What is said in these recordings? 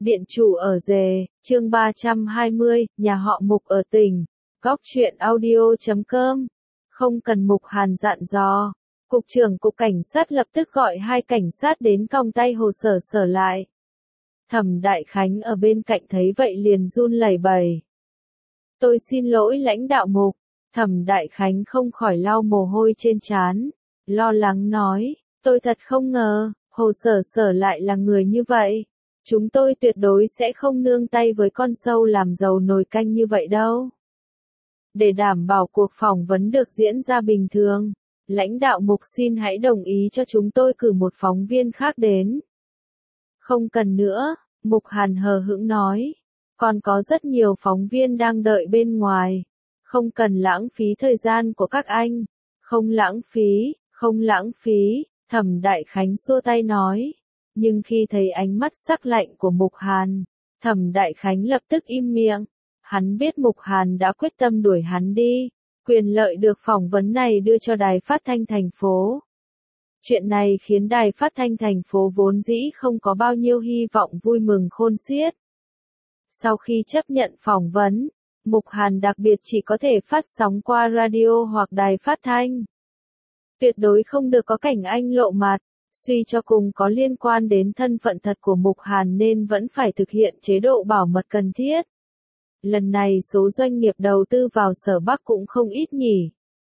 Điện chủ ở Dề, chương 320, nhà họ Mục ở tỉnh. Góc truyện audio.com. Không cần Mục Hàn dặn dò. Cục trưởng cục cảnh sát lập tức gọi hai cảnh sát đến còng tay hồ sở lại. Thẩm Đại Khánh ở bên cạnh thấy vậy liền run lẩy bẩy. Tôi xin lỗi lãnh đạo Mục. Thẩm Đại Khánh không khỏi lau mồ hôi trên trán, lo lắng nói, tôi thật không ngờ, hồ sở lại là người như vậy. Chúng tôi tuyệt đối sẽ không nương tay với con sâu làm dầu nồi canh như vậy đâu. Để đảm bảo cuộc phỏng vấn được diễn ra bình thường, lãnh đạo Mục xin hãy đồng ý cho chúng tôi cử một phóng viên khác đến. Không cần nữa, Mục Hàn hờ hững nói. Còn có rất nhiều phóng viên đang đợi bên ngoài. Không cần lãng phí thời gian của các anh. Không lãng phí, Thẩm Đại Khánh xua tay nói. Nhưng khi thấy ánh mắt sắc lạnh của Mục Hàn, Thẩm Đại Khánh lập tức im miệng. Hắn biết Mục Hàn đã quyết tâm đuổi hắn đi. Quyền lợi được phỏng vấn này đưa cho đài phát thanh thành phố. Chuyện này khiến đài phát thanh thành phố vốn dĩ không có bao nhiêu hy vọng vui mừng khôn xiết. Sau khi chấp nhận phỏng vấn, Mục Hàn đặc biệt chỉ có thể phát sóng qua radio hoặc đài phát thanh. Tuyệt đối không được có cảnh anh lộ mặt, suy cho cùng có liên quan đến thân phận thật của Mục Hàn nên vẫn phải thực hiện chế độ bảo mật cần thiết. Lần này số doanh nghiệp đầu tư vào Sở Bắc cũng không ít nhỉ.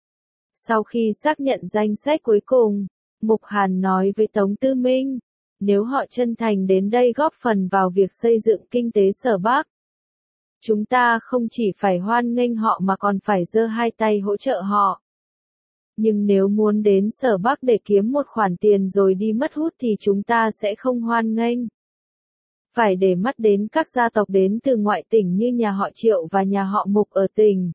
Sau khi xác nhận danh sách cuối cùng, Mục Hàn nói với Tống Tư Minh, nếu họ chân thành đến đây góp phần vào việc xây dựng kinh tế Sở Bắc, chúng ta không chỉ phải hoan nghênh họ mà còn phải giơ hai tay hỗ trợ họ. Nhưng nếu muốn đến Sở Bắc để kiếm một khoản tiền rồi đi mất hút thì chúng ta sẽ không hoan nghênh. Phải để mắt đến các gia tộc đến từ ngoại tỉnh như nhà họ Triệu và nhà họ Mục ở tỉnh.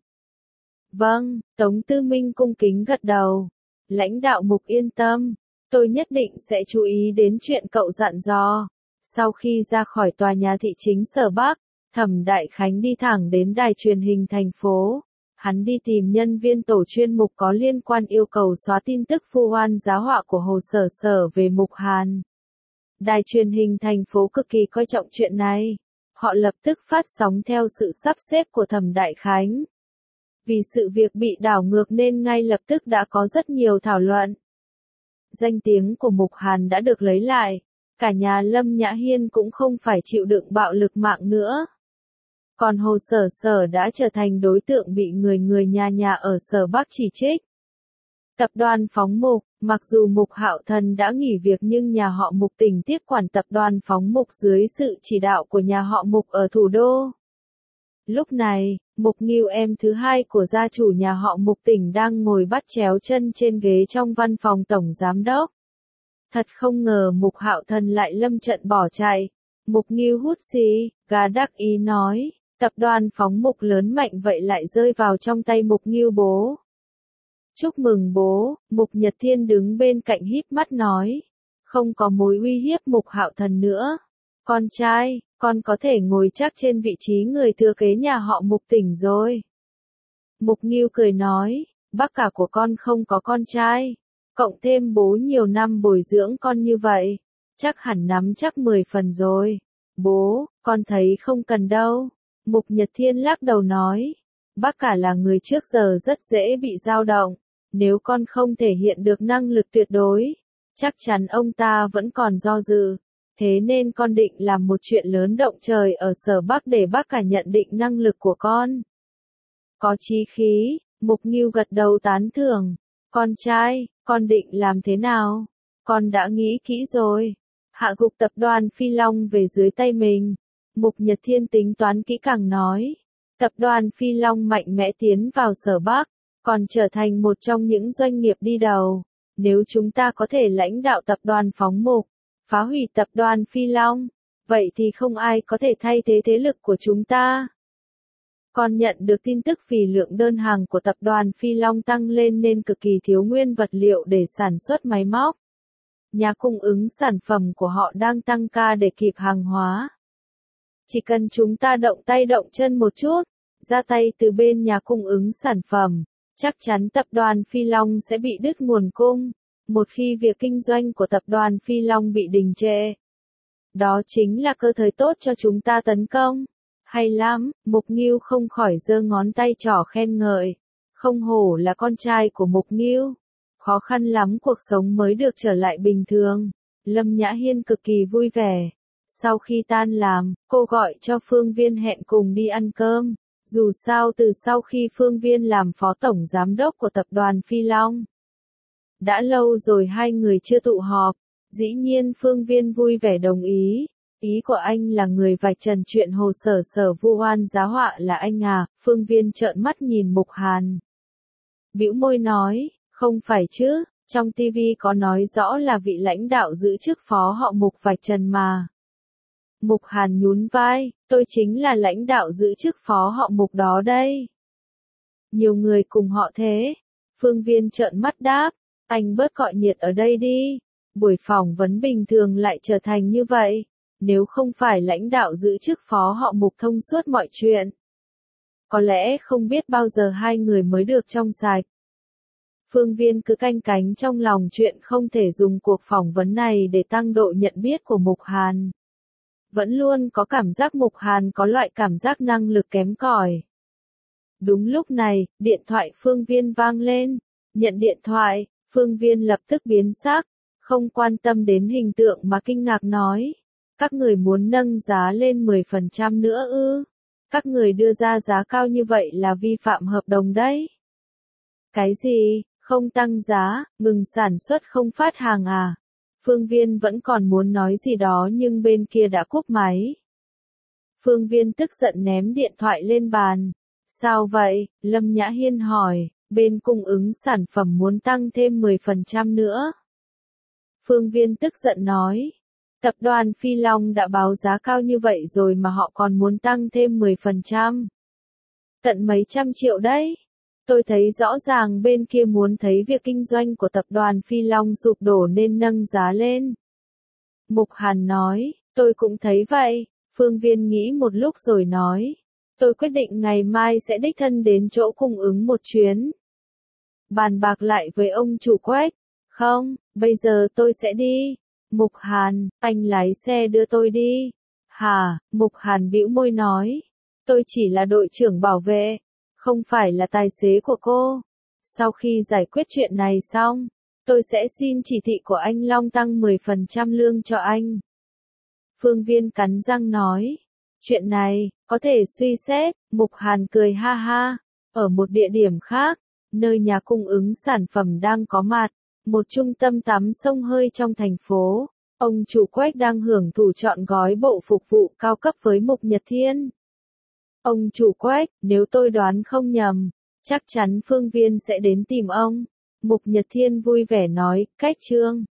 Vâng, Tống Tư Minh cung kính gật đầu. Lãnh đạo Mục yên tâm, tôi nhất định sẽ chú ý đến chuyện cậu dặn dò. Sau khi ra khỏi tòa nhà thị chính Sở Bắc, Thẩm Đại Khánh đi thẳng đến đài truyền hình thành phố. Hắn đi tìm nhân viên tổ chuyên mục có liên quan yêu cầu xóa tin tức vu oan giá họa của hồ sở về Mục Hàn. Đài truyền hình thành phố cực kỳ coi trọng chuyện này. Họ lập tức phát sóng theo sự sắp xếp của Thẩm Đại Khánh. Vì sự việc bị đảo ngược nên ngay lập tức đã có rất nhiều thảo luận. Danh tiếng của Mục Hàn đã được lấy lại. Cả nhà Lâm Nhã Hiên cũng không phải chịu đựng bạo lực mạng nữa. Còn hồ sở đã trở thành đối tượng bị người nhà ở Sở Bắc chỉ trích. Tập đoàn Phóng Mục, mặc dù Mục Hạo Thần đã nghỉ việc nhưng nhà họ Mục tỉnh tiếp quản tập đoàn Phóng Mục dưới sự chỉ đạo của nhà họ Mục ở thủ đô. Lúc này, Mục Ngưu em thứ hai của gia chủ nhà họ Mục tỉnh đang ngồi bắt chéo chân trên ghế trong văn phòng tổng giám đốc. Thật không ngờ Mục Hạo Thần lại lâm trận bỏ chạy. Mục Ngưu hút xì, gà đắc ý nói, tập đoàn Phóng Mục lớn mạnh vậy lại rơi vào trong tay Mục Ngưu bố. Chúc mừng bố, Mục Nhật Thiên đứng bên cạnh híp mắt nói, không có mối uy hiếp Mục Hạo Thần nữa. Con trai, con có thể ngồi chắc trên vị trí người thừa kế nhà họ Mục tỉnh rồi. Mục Ngưu cười nói, bác cả của con không có con trai, cộng thêm bố nhiều năm bồi dưỡng con như vậy, chắc hẳn nắm chắc 10 phần rồi. Bố, con thấy không cần đâu. Mục Nhật Thiên lắc đầu nói, bác cả là người trước giờ rất dễ bị dao động, nếu con không thể hiện được năng lực tuyệt đối, chắc chắn ông ta vẫn còn do dự. Thế nên con định làm một chuyện lớn động trời ở Sở Bắc để bác cả nhận định năng lực của con. Có chí khí, Mục Ngưu gật đầu tán thưởng. Con trai, con định làm thế nào? Con đã nghĩ kỹ rồi. Hạ gục tập đoàn Phi Long về dưới tay mình. Mục Nhật Thiên tính toán kỹ càng nói. Tập đoàn Phi Long mạnh mẽ tiến vào Sở Bắc, còn trở thành một trong những doanh nghiệp đi đầu. Nếu chúng ta có thể lãnh đạo tập đoàn Phóng Mục, phá hủy tập đoàn Phi Long, vậy thì không ai có thể thay thế thế lực của chúng ta. Còn nhận được tin tức vì lượng đơn hàng của tập đoàn Phi Long tăng lên nên cực kỳ thiếu nguyên vật liệu để sản xuất máy móc. Nhà cung ứng sản phẩm của họ đang tăng ca để kịp hàng hóa. Chỉ cần chúng ta động tay động chân một chút, ra tay từ bên nhà cung ứng sản phẩm, chắc chắn tập đoàn Phi Long sẽ bị đứt nguồn cung. Một khi việc kinh doanh của tập đoàn Phi Long bị đình trệ, Đó chính là cơ thời tốt cho chúng ta tấn công. Hay lắm, Mục Ngưu không khỏi giơ ngón tay trỏ khen ngợi. Không hổ là con trai của Mục Ngưu. Khó khăn lắm cuộc sống mới được trở lại bình thường. Lâm Nhã Hiên cực kỳ vui vẻ. Sau khi tan làm, cô gọi cho Phương Viên hẹn cùng đi ăn cơm. Dù sao từ sau khi Phương Viên làm phó tổng giám đốc của tập đoàn Phi Long, đã lâu rồi hai người chưa tụ họp. Dĩ nhiên Phương Viên vui vẻ đồng ý. Ý của anh là người vạch trần chuyện hồ sở vu oan giá họa là anh à? Phương Viên trợn mắt nhìn Mục Hàn. Bĩu môi nói, không phải chứ, trong TV có nói rõ là vị lãnh đạo giữ chức phó họ Mục vạch trần mà. Mục Hàn nhún vai, tôi chính là lãnh đạo giữ chức phó họ Mục đó đây. Nhiều người cùng họ thế. Phương Viên trợn mắt đáp, anh bớt cọ nhiệt ở đây đi. Buổi phỏng vấn bình thường lại trở thành như vậy. Nếu không phải lãnh đạo giữ chức phó họ Mục thông suốt mọi chuyện, có lẽ không biết bao giờ hai người mới được trong sạch. Phương Viên cứ canh cánh trong lòng chuyện không thể dùng cuộc phỏng vấn này để tăng độ nhận biết của Mục Hàn. Vẫn luôn có cảm giác Mục Hàn có loại cảm giác năng lực kém cỏi. Đúng lúc này, điện thoại Phương Viên vang lên. Nhận điện thoại, Phương Viên lập tức biến sắc, không quan tâm đến hình tượng mà kinh ngạc nói. Các người muốn nâng giá lên 10% nữa ư? Các người đưa ra giá cao như vậy là vi phạm hợp đồng đấy. Cái gì, không tăng giá, ngừng sản xuất không phát hàng à? Phương Viên vẫn còn muốn nói gì đó nhưng bên kia đã cúp máy. Phương Viên tức giận ném điện thoại lên bàn. Sao vậy? Lâm Nhã Hiên hỏi, bên cung ứng sản phẩm muốn tăng thêm 10% nữa. Phương Viên tức giận nói, tập đoàn Phi Long đã báo giá cao như vậy rồi mà họ còn muốn tăng thêm 10%. Tận mấy trăm triệu đấy. Tôi thấy rõ ràng bên kia muốn thấy việc kinh doanh của tập đoàn Phi Long sụp đổ nên nâng giá lên. Mục Hàn nói, tôi cũng thấy vậy. Phương Viên nghĩ một lúc rồi nói, tôi quyết định ngày mai sẽ đích thân đến chỗ cung ứng một chuyến. Bàn bạc lại với ông chủ Quách. Không, bây giờ tôi sẽ đi. Mục Hàn, anh lái xe đưa tôi đi. Hả? Mục Hàn bĩu môi nói, tôi chỉ là đội trưởng bảo vệ, không phải là tài xế của cô. Sau khi giải quyết chuyện này xong, tôi sẽ xin chỉ thị của anh Long tăng 10% lương cho anh. Phương Viên cắn răng nói, chuyện này, có thể suy xét. Mục Hàn cười ha ha. Ở một địa điểm khác, nơi nhà cung ứng sản phẩm đang có mặt, một trung tâm tắm xông hơi trong thành phố, ông chủ Quách đang hưởng thụ trọn gói bộ phục vụ cao cấp với Mục Nhật Thiên. Ông chủ Quách, nếu tôi đoán không nhầm, chắc chắn Phương Viên sẽ đến tìm ông. Mục Nhật Thiên vui vẻ nói, cách Trương.